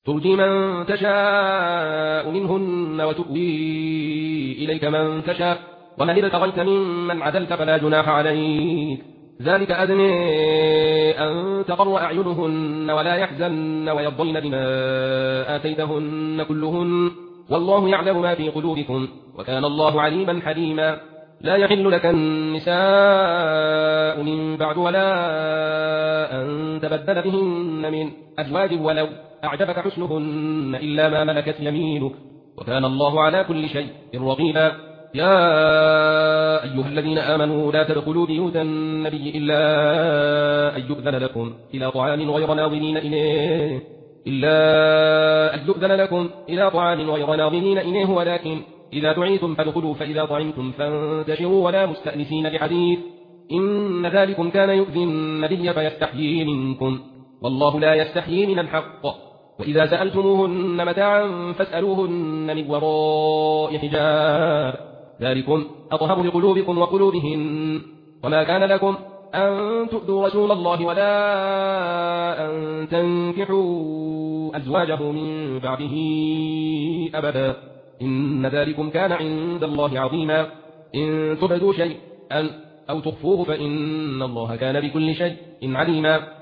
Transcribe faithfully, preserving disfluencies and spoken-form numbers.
ترجي من تشاء منهن وتؤوي إليك من تشاء ومن ابتغيت ممن عدلت فلا جناح عليك ذلك أدنى أن تقر أعينهن ولا يحزن ويرضين بما آتيتهن كلهن والله يعلم ما في قلوبكم وكان الله عليما حليما لا يحل لك النساء من بعد ولا أن تبدل بهن من أزواج ولو أعجبك حسنهن إلا ما ملكت يمينك وكان الله على كل شيء رقيبا يا أيها الذين آمنوا لا تدخلوا بيوت النبي إلا أن يؤذن لكم إلى طعام غير ناظرين إليه إلا أن يؤذن لكم إلى طعام غير ناظرين إليه ولكن إذا دعيتم فادخلوا فإذا طعمتم فانتشروا ولا مستأنسين بحديث إن ذلكم كان يؤذي النبي فيستحيي منكم والله لا يستحيي من الحق وإذا سألتموهن متاعا فاسألوهن من وراء حجاب ذلكم أطهر لقلوبكم وقلوبهن وما كان لكم أن تؤذوا رسول الله ولا أن تنكحوا أزواجه من بعده أبدا إن ذلكم كان عند الله عظيما إن تبدوا شيئا أو تخفوه فإن الله كان بكل شيء عليما